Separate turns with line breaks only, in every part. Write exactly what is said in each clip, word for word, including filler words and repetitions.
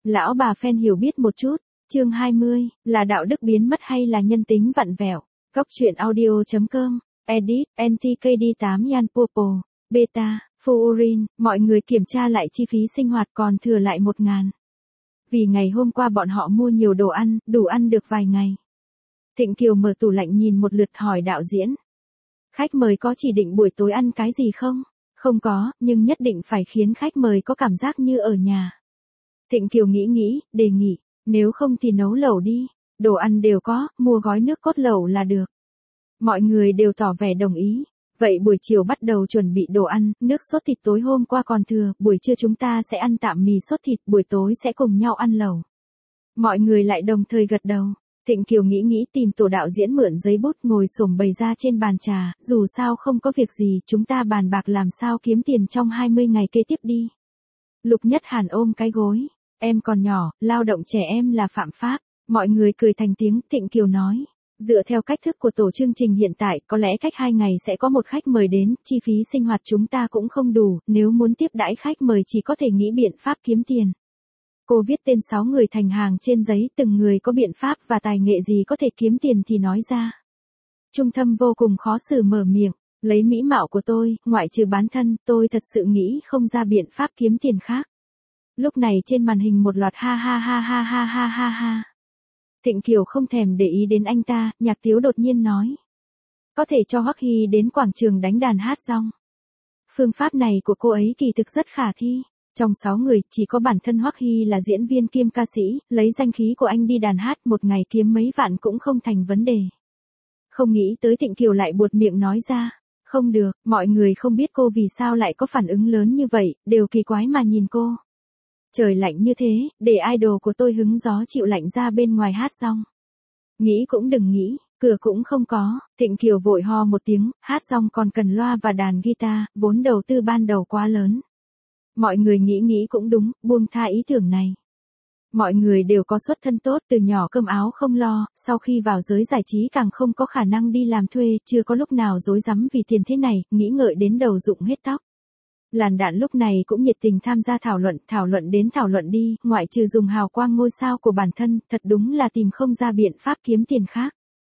Lão bà fan hiểu biết một chút. Chương hai mươi, là đạo đức biến mất hay là nhân tính vặn vẹo? Góc truyện audio chấm com. Edit, en tê ca đê tám Yan Popo. Beta, Furin, mọi người kiểm tra lại chi phí sinh hoạt còn thừa lại một ngàn. Vì ngày hôm qua bọn họ mua nhiều đồ ăn, đủ ăn được vài ngày. Thịnh Kiều mở tủ lạnh nhìn một lượt hỏi đạo diễn. Khách mời có chỉ định buổi tối ăn cái gì không? Không có, nhưng nhất định phải khiến khách mời có cảm giác như ở nhà. Thịnh Kiều nghĩ nghĩ, đề nghị, nếu không thì nấu lẩu đi, đồ ăn đều có, mua gói nước cốt lẩu là được. Mọi người đều tỏ vẻ đồng ý. Vậy buổi chiều bắt đầu chuẩn bị đồ ăn, nước sốt thịt tối hôm qua còn thừa, buổi trưa chúng ta sẽ ăn tạm mì sốt thịt, buổi tối sẽ cùng nhau ăn lẩu. Mọi người lại đồng thời gật đầu. Thịnh Kiều nghĩ nghĩ tìm tổ đạo diễn mượn giấy bút ngồi xổm bày ra trên bàn trà, dù sao không có việc gì, chúng ta bàn bạc làm sao kiếm tiền trong hai mươi ngày kế tiếp đi. Lục Nhất Hàn ôm cái gối, em còn nhỏ, lao động trẻ em là phạm pháp. Mọi người cười thành tiếng. Thịnh Kiều nói, dựa theo cách thức của tổ chương trình hiện tại, có lẽ cách hai ngày sẽ có một khách mời đến, chi phí sinh hoạt chúng ta cũng không đủ, nếu muốn tiếp đãi khách mời chỉ có thể nghĩ biện pháp kiếm tiền. Cô viết tên sáu người thành hàng trên giấy, từng người có biện pháp và tài nghệ gì có thể kiếm tiền thì nói ra. Trung Thâm vô cùng khó xử mở miệng, lấy mỹ mạo của tôi, ngoại trừ bán thân, tôi thật sự nghĩ không ra biện pháp kiếm tiền khác. Lúc này trên màn hình một loạt ha ha ha ha ha ha ha ha. Thịnh Kiều không thèm để ý đến anh ta, Nhạc Tiếu đột nhiên nói. Có thể cho Hoắc Hy đến quảng trường đánh đàn hát rong. Phương pháp này của cô ấy kỳ thực rất khả thi. Trong sáu người, chỉ có bản thân Hoắc Hy là diễn viên kiêm ca sĩ, lấy danh khí của anh đi đàn hát một ngày kiếm mấy vạn cũng không thành vấn đề. Không nghĩ tới Thịnh Kiều lại buột miệng nói ra. Không được, mọi người không biết cô vì sao lại có phản ứng lớn như vậy, đều kỳ quái mà nhìn cô. Trời lạnh như thế, để idol của tôi hứng gió chịu lạnh ra bên ngoài hát rong. Nghĩ cũng đừng nghĩ, cửa cũng không có. Thịnh Kiều vội ho một tiếng, hát rong còn cần loa và đàn guitar, vốn đầu tư ban đầu quá lớn. Mọi người nghĩ nghĩ cũng đúng, buông tha ý tưởng này. Mọi người đều có xuất thân tốt, từ nhỏ cơm áo không lo, sau khi vào giới giải trí càng không có khả năng đi làm thuê, chưa có lúc nào rối rắm vì tiền thế này, nghĩ ngợi đến đầu rụng hết tóc. Làn Đạn lúc này cũng nhiệt tình tham gia thảo luận, thảo luận đến thảo luận đi, ngoại trừ dùng hào quang ngôi sao của bản thân, thật đúng là tìm không ra biện pháp kiếm tiền khác.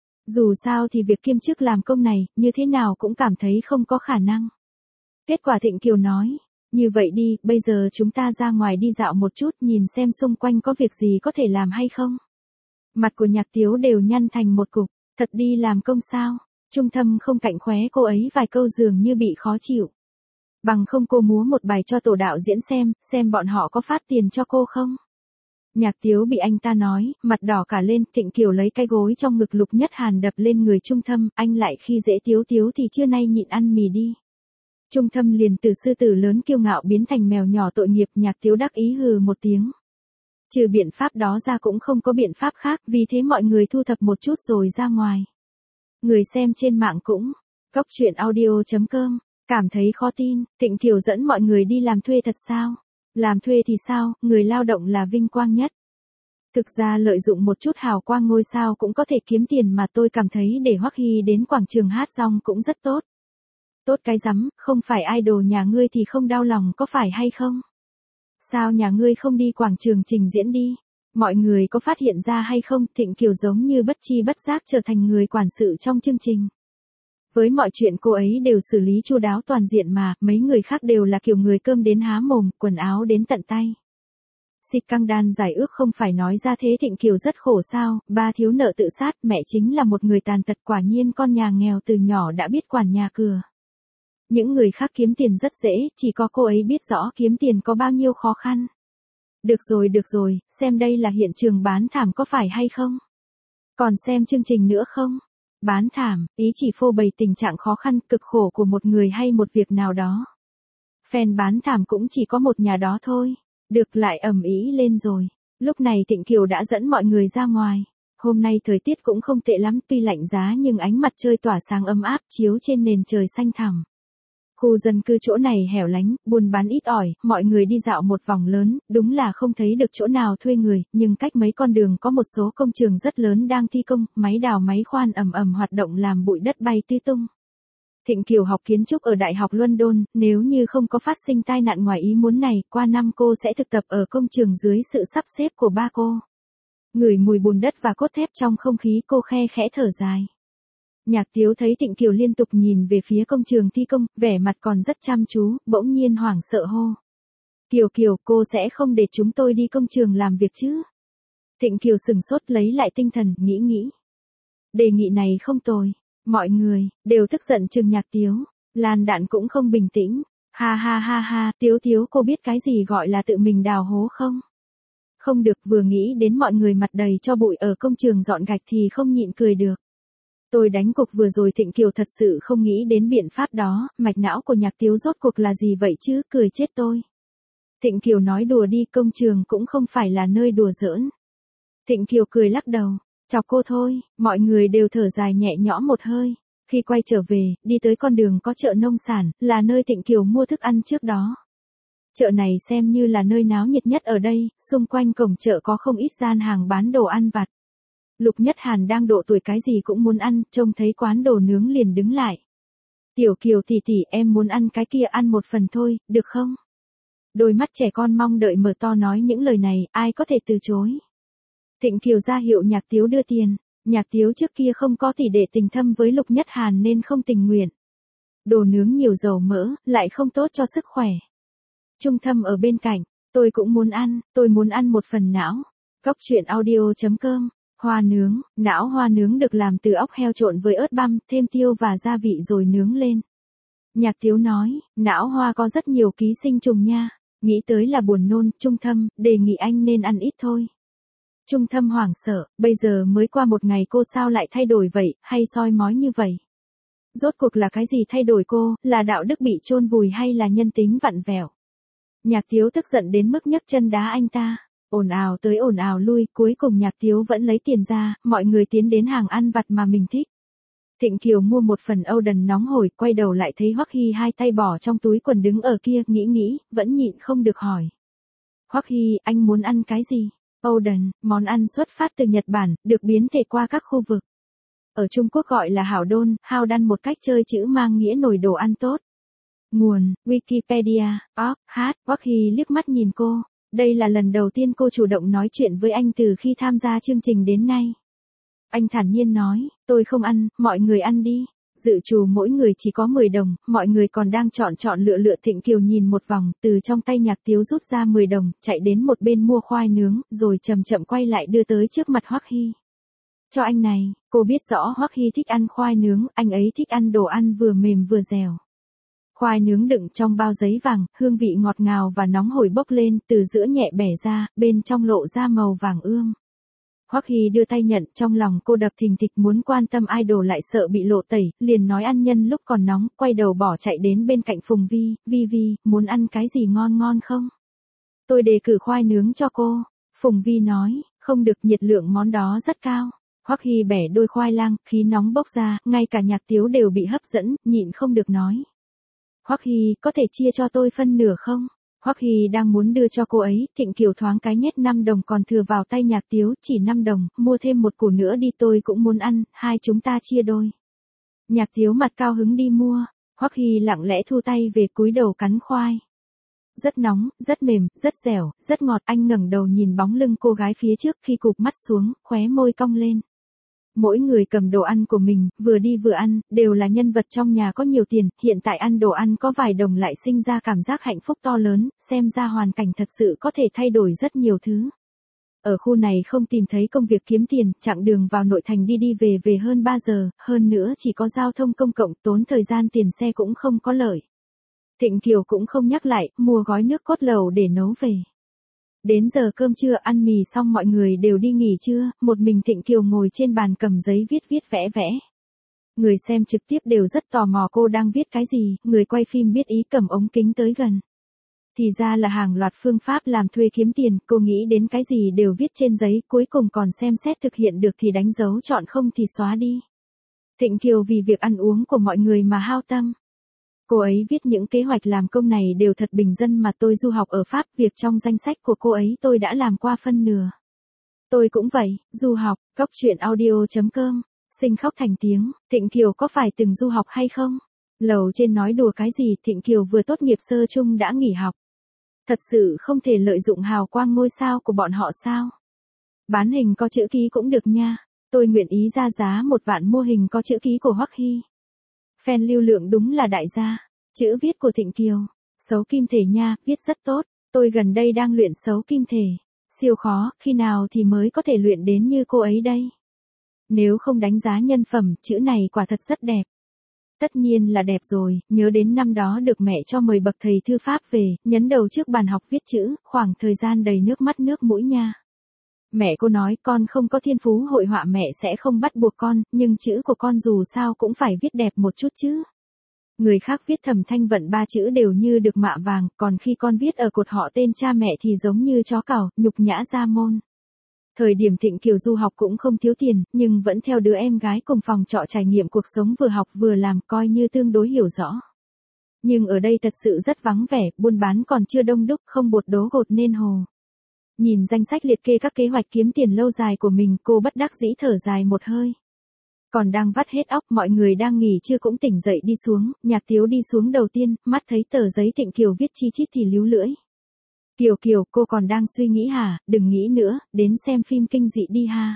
Dù sao thì việc kiêm chức làm công này, như thế nào cũng cảm thấy không có khả năng. Kết quả Thịnh Kiều nói, như vậy đi, bây giờ chúng ta ra ngoài đi dạo một chút, nhìn xem xung quanh có việc gì có thể làm hay không. Mặt của Nhạc Tiếu đều nhăn thành một cục, thật đi làm công sao? Trung Thâm không cạnh khóe cô ấy vài câu dường như bị khó chịu. Bằng không cô múa một bài cho tổ đạo diễn xem, xem bọn họ có phát tiền cho cô không? Nhạc Tiếu bị anh ta nói, mặt đỏ cả lên. Thịnh Kiều lấy cái gối trong ngực Lục Nhất Hàn đập lên người Trung Thâm, anh lại khi dễ Tiếu Tiếu thì trưa nay nhịn ăn mì đi. Trung Thâm liền từ sư tử lớn kiêu ngạo biến thành mèo nhỏ tội nghiệp. Nhạc Tiếu đắc ý hừ một tiếng. Trừ biện pháp đó ra cũng không có biện pháp khác, vì thế mọi người thu thập một chút rồi ra ngoài. Người xem trên mạng cũng, góc truyện audio chấm com. Cảm thấy khó tin, Thịnh Kiều dẫn mọi người đi làm thuê thật sao? Làm thuê thì sao, người lao động là vinh quang nhất. Thực ra lợi dụng một chút hào quang ngôi sao cũng có thể kiếm tiền mà tôi cảm thấy để Hoắc Hy đến quảng trường hát rong cũng rất tốt. Tốt cái rắm, không phải idol nhà ngươi thì không đau lòng có phải hay không? Sao nhà ngươi không đi quảng trường trình diễn đi? Mọi người có phát hiện ra hay không? Thịnh Kiều giống như bất chi bất giác trở thành người quản sự trong chương trình. Với mọi chuyện cô ấy đều xử lý chu đáo toàn diện mà, mấy người khác đều là kiểu người cơm đến há mồm, quần áo đến tận tay. Xịt căng đan giải ước không phải nói ra thế. Thịnh Kiều rất khổ sao, ba thiếu nợ tự sát, mẹ chính là một người tàn tật, quả nhiên con nhà nghèo từ nhỏ đã biết quản nhà cửa. Những người khác kiếm tiền rất dễ, chỉ có cô ấy biết rõ kiếm tiền có bao nhiêu khó khăn. Được rồi được rồi, xem đây là hiện trường bán thảm có phải hay không? Còn xem chương trình nữa không? Bán thảm, ý chỉ phô bày tình trạng khó khăn, cực khổ của một người hay một việc nào đó. Fan bán thảm cũng chỉ có một nhà đó thôi. Được, lại ầm ĩ lên rồi. Lúc này Thịnh Kiều đã dẫn mọi người ra ngoài. Hôm nay thời tiết cũng không tệ lắm, tuy lạnh giá nhưng ánh mặt trời tỏa sáng ấm áp chiếu trên nền trời xanh thẳm. Khu dân cư chỗ này hẻo lánh, buôn bán ít ỏi, mọi người đi dạo một vòng lớn, đúng là không thấy được chỗ nào thuê người, nhưng cách mấy con đường có một số công trường rất lớn đang thi công, máy đào máy khoan ầm ầm hoạt động làm bụi đất bay tứ tung. Thịnh Kiều học kiến trúc ở Đại học London, nếu như không có phát sinh tai nạn ngoài ý muốn này, qua năm cô sẽ thực tập ở công trường dưới sự sắp xếp của ba cô. Ngửi mùi bùn đất và cốt thép trong không khí, cô khe khẽ thở dài. Nhạc Tiếu thấy Thịnh Kiều liên tục nhìn về phía công trường thi công, vẻ mặt còn rất chăm chú, bỗng nhiên hoảng sợ hô. Kiều Kiều, cô sẽ không để chúng tôi đi công trường làm việc chứ? Thịnh Kiều sừng sốt lấy lại tinh thần, nghĩ nghĩ. Đề nghị này không tồi. Mọi người đều tức giận chừng Nhạc Tiếu. Lan Đạn cũng không bình tĩnh. Ha ha ha ha, Tiếu Tiếu, cô biết cái gì gọi là tự mình đào hố không? Không được, vừa nghĩ đến mọi người mặt đầy cho bụi ở công trường dọn gạch thì không nhịn cười được. Tôi đánh cục vừa rồi. Thịnh Kiều thật sự không nghĩ đến biện pháp đó, mạch não của Nhạc Tiếu rốt cuộc là gì vậy chứ, cười chết tôi. Thịnh Kiều nói đùa đi, công trường cũng không phải là nơi đùa giỡn. Thịnh Kiều cười lắc đầu, chọc cô thôi, mọi người đều thở dài nhẹ nhõm một hơi. Khi quay trở về, đi tới con đường có chợ nông sản, là nơi Thịnh Kiều mua thức ăn trước đó. Chợ này xem như là nơi náo nhiệt nhất ở đây, xung quanh cổng chợ có không ít gian hàng bán đồ ăn vặt. Lục Nhất Hàn đang độ tuổi cái gì cũng muốn ăn, trông thấy quán đồ nướng liền đứng lại. Tiểu Kiều tỷ tỷ, em muốn ăn cái kia, ăn một phần thôi, được không? Đôi mắt trẻ con mong đợi mở to nói những lời này, ai có thể từ chối. Thịnh Kiều ra hiệu Nhạc Tiếu đưa tiền. Nhạc Tiếu trước kia không có tỷ đệ tình thâm với Lục Nhất Hàn nên không tình nguyện. Đồ nướng nhiều dầu mỡ, lại không tốt cho sức khỏe. Trung Thâm ở bên cạnh, tôi cũng muốn ăn, tôi muốn ăn một phần não. Góc truyện audio chấm com. Hoa nướng, não hoa nướng được làm từ óc heo trộn với ớt băm, thêm tiêu và gia vị rồi nướng lên. Nhạc Tiếu nói, não hoa có rất nhiều ký sinh trùng nha. Nghĩ tới là buồn nôn. Trung Thâm, đề nghị anh nên ăn ít thôi. Trung Thâm hoảng sợ, bây giờ mới qua một ngày cô sao lại thay đổi vậy, hay soi mói như vậy? Rốt cuộc là cái gì thay đổi cô, là đạo đức bị chôn vùi hay là nhân tính vặn vẹo? Nhạc Tiếu tức giận đến mức nhấc chân đá anh ta. Ồn ào tới ồn ào lui, cuối cùng Nhạc Tiếu vẫn lấy tiền ra, mọi người tiến đến hàng ăn vặt mà mình thích. Thịnh Kiều mua một phần âu đần nóng hổi, quay đầu lại thấy Hoắc Hy hai tay bỏ trong túi quần đứng ở kia, nghĩ nghĩ, vẫn nhịn không được hỏi. Hoắc Hy, anh muốn ăn cái gì? Âu đần, món ăn xuất phát từ Nhật Bản, được biến thể qua các khu vực. Ở Trung Quốc gọi là hảo đôn, hao đan một cách chơi chữ mang nghĩa nồi đồ ăn tốt. Nguồn, Wikipedia, org, hát, Hoắc Hy liếc mắt nhìn cô. Đây là lần đầu tiên cô chủ động nói chuyện với anh từ khi tham gia chương trình đến nay. Anh thản nhiên nói, tôi không ăn, mọi người ăn đi. Dự trù mỗi người chỉ có mười đồng, mọi người còn đang chọn chọn lựa lựa. Thịnh Kiều nhìn một vòng, từ trong tay Nhạc Tiếu rút ra mười đồng, chạy đến một bên mua khoai nướng, rồi chậm chậm quay lại đưa tới trước mặt Hoắc Hy. Cho anh này, cô biết rõ Hoắc Hy thích ăn khoai nướng, anh ấy thích ăn đồ ăn vừa mềm vừa dẻo. Khoai nướng đựng trong bao giấy vàng, hương vị ngọt ngào và nóng hổi bốc lên, từ giữa nhẹ bẻ ra, bên trong lộ ra màu vàng ươm. Hoắc Hy đưa tay nhận, trong lòng cô đập thình thịch, muốn quan tâm idol lại sợ bị lộ tẩy, liền nói ăn nhân lúc còn nóng, quay đầu bỏ chạy đến bên cạnh Phùng Vi. Vi Vi, muốn ăn cái gì ngon ngon không? Tôi đề cử khoai nướng cho cô. Phùng Vi nói, không được, nhiệt lượng món đó rất cao. Hoắc Hy bẻ đôi khoai lang, khí nóng bốc ra, ngay cả Nhạc Tiếu đều bị hấp dẫn, nhịn không được nói. Hoắc Hy, có thể chia cho tôi phân nửa không? Hoắc Hy đang muốn đưa cho cô ấy, Thịnh Kiều thoáng cái nhét năm đồng còn thừa vào tay Nhạc Tiếu, chỉ năm đồng, mua thêm một củ nữa đi, tôi cũng muốn ăn, hai chúng ta chia đôi. Nhạc Tiếu mặt cao hứng đi mua, Hoắc Hy lặng lẽ thu tay về cúi đầu cắn khoai. Rất nóng, rất mềm, rất dẻo, rất ngọt. Anh ngẩng đầu nhìn bóng lưng cô gái phía trước, khi cụp mắt xuống, khóe môi cong lên. Mỗi người cầm đồ ăn của mình, vừa đi vừa ăn, đều là nhân vật trong nhà có nhiều tiền, hiện tại ăn đồ ăn có vài đồng lại sinh ra cảm giác hạnh phúc to lớn, xem ra hoàn cảnh thật sự có thể thay đổi rất nhiều thứ. Ở khu này không tìm thấy công việc kiếm tiền, chặng đường vào nội thành đi đi về về hơn ba giờ, hơn nữa chỉ có giao thông công cộng, tốn thời gian, tiền xe cũng không có lợi. Thịnh Kiều cũng không nhắc lại, mua gói nước cốt lầu để nấu về. Đến giờ cơm trưa ăn mì xong mọi người đều đi nghỉ trưa, một mình Thịnh Kiều ngồi trên bàn cầm giấy viết viết vẽ vẽ. Người xem trực tiếp đều rất tò mò cô đang viết cái gì, người quay phim biết ý cầm ống kính tới gần. Thì ra là hàng loạt phương pháp làm thuê kiếm tiền, cô nghĩ đến cái gì đều viết trên giấy, cuối cùng còn xem xét thực hiện được thì đánh dấu, chọn không thì xóa đi. Thịnh Kiều vì việc ăn uống của mọi người mà hao tâm. Cô ấy viết những kế hoạch làm công này đều thật bình dân mà tôi du học ở Pháp, việc trong danh sách của cô ấy tôi đã làm qua phân nửa. Tôi cũng vậy, du học, góc truyện audio chấm com, sinh khóc thành tiếng. Thịnh Kiều có phải từng du học hay không? Lầu trên nói đùa cái gì, Thịnh Kiều vừa tốt nghiệp sơ chung đã nghỉ học. Thật sự không thể lợi dụng hào quang ngôi sao của bọn họ sao? Bán hình có chữ ký cũng được nha. Tôi nguyện ý ra giá một vạn mua hình có chữ ký của Hoắc Hy. Fan lưu lượng đúng là đại gia. Chữ viết của Thịnh Kiều. Xấu kim thể nha, viết rất tốt. Tôi gần đây đang luyện xấu kim thể. Siêu khó, khi nào thì mới có thể luyện đến như cô ấy đây? Nếu không đánh giá nhân phẩm, chữ này quả thật rất đẹp. Tất nhiên là đẹp rồi, nhớ đến năm đó được mẹ cho mời bậc thầy thư pháp về, nhấn đầu trước bàn học viết chữ, khoảng thời gian đầy nước mắt nước mũi nha. Mẹ cô nói con không có thiên phú hội họa, mẹ sẽ không bắt buộc con, nhưng chữ của con dù sao cũng phải viết đẹp một chút chứ. Người khác viết Thẩm Thanh Vận ba chữ đều như được mạ vàng, còn khi con viết ở cột họ tên cha mẹ thì giống như chó cào, nhục nhã gia môn. Thời điểm Thịnh Kiều du học cũng không thiếu tiền, nhưng vẫn theo đứa em gái cùng phòng trọ trải nghiệm cuộc sống vừa học vừa làm, coi như tương đối hiểu rõ. Nhưng ở đây thật sự rất vắng vẻ, buôn bán còn chưa đông đúc, không bột đố gột nên hồ. Nhìn danh sách liệt kê các kế hoạch kiếm tiền lâu dài của mình, cô bất đắc dĩ thở dài một hơi. Còn đang vắt hết óc, mọi người đang nghỉ trưa cũng tỉnh dậy đi xuống, Nhạc Tiếu đi xuống đầu tiên, mắt thấy tờ giấy Thịnh Kiều viết chi chít thì líu lưỡi. Kiều Kiều, cô còn đang suy nghĩ hả, đừng nghĩ nữa, đến xem phim kinh dị đi ha.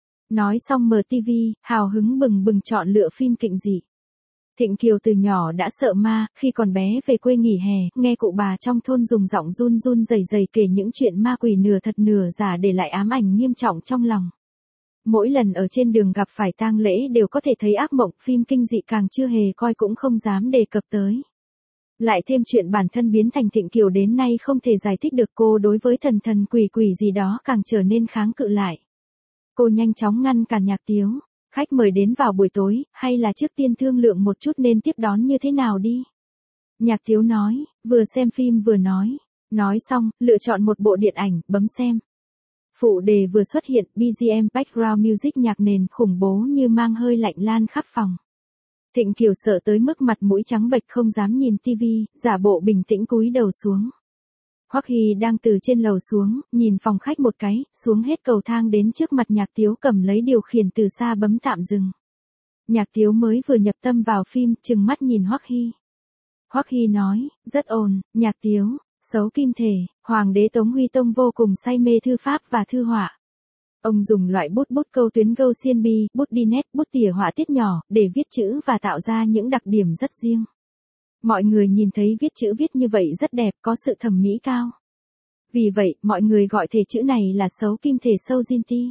Nói xong mở tivi, hào hứng bừng bừng chọn lựa phim kinh dị. Thịnh Kiều từ nhỏ đã sợ ma, khi còn bé về quê nghỉ hè, nghe cụ bà trong thôn dùng giọng run run rẩy rẩy kể những chuyện ma quỷ nửa thật nửa giả để lại ám ảnh nghiêm trọng trong lòng. Mỗi lần ở trên đường gặp phải tang lễ đều có thể thấy ác mộng, phim kinh dị càng chưa hề coi cũng không dám đề cập tới. Lại thêm chuyện bản thân biến thành Thịnh Kiều đến nay không thể giải thích được, cô đối với thần thần quỷ quỷ gì đó càng trở nên kháng cự lại. Cô nhanh chóng ngăn cản Nhạc Tiếu, khách mời đến vào buổi tối, hay là trước tiên thương lượng một chút nên tiếp đón như thế nào đi. Nhạc Tiếu nói, vừa xem phim vừa nói. Nói xong, lựa chọn một bộ điện ảnh, bấm xem. Phụ đề vừa xuất hiện, bê giê em background music nhạc nền khủng bố như mang hơi lạnh lan khắp phòng. Thịnh Kiều sợ tới mức mặt mũi trắng bệch không dám nhìn tivi, giả bộ bình tĩnh cúi đầu xuống. Hoắc Hy đang từ trên lầu xuống, nhìn phòng khách một cái, xuống hết cầu thang đến trước mặt Nhạc Tiếu cầm lấy điều khiển từ xa bấm tạm dừng. Nhạc Tiếu mới vừa nhập tâm vào phim, trừng mắt nhìn Hoắc Hy. Hoắc Hy nói, rất ồn, Nhạc Tiếu, xấu kim thể, Hoàng đế Tống Huy Tông vô cùng say mê thư pháp và thư họa. Ông dùng loại bút bút câu tuyến Gaussian bi, bút đi nét, bút tỉa họa tiết nhỏ, để viết chữ và tạo ra những đặc điểm rất riêng. Mọi người nhìn thấy viết chữ viết như vậy rất đẹp, có sự thẩm mỹ cao. Vì vậy, mọi người gọi thể chữ này là xấu kim thể sâu Jin ti.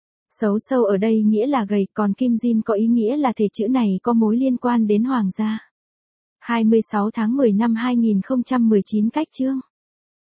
Xấu sâu ở đây nghĩa là gầy, còn kim Jin có ý nghĩa là thể chữ này có mối liên quan đến hoàng gia. hai mươi sáu tháng mười năm hai nghìn không trăm mười chín cách chương.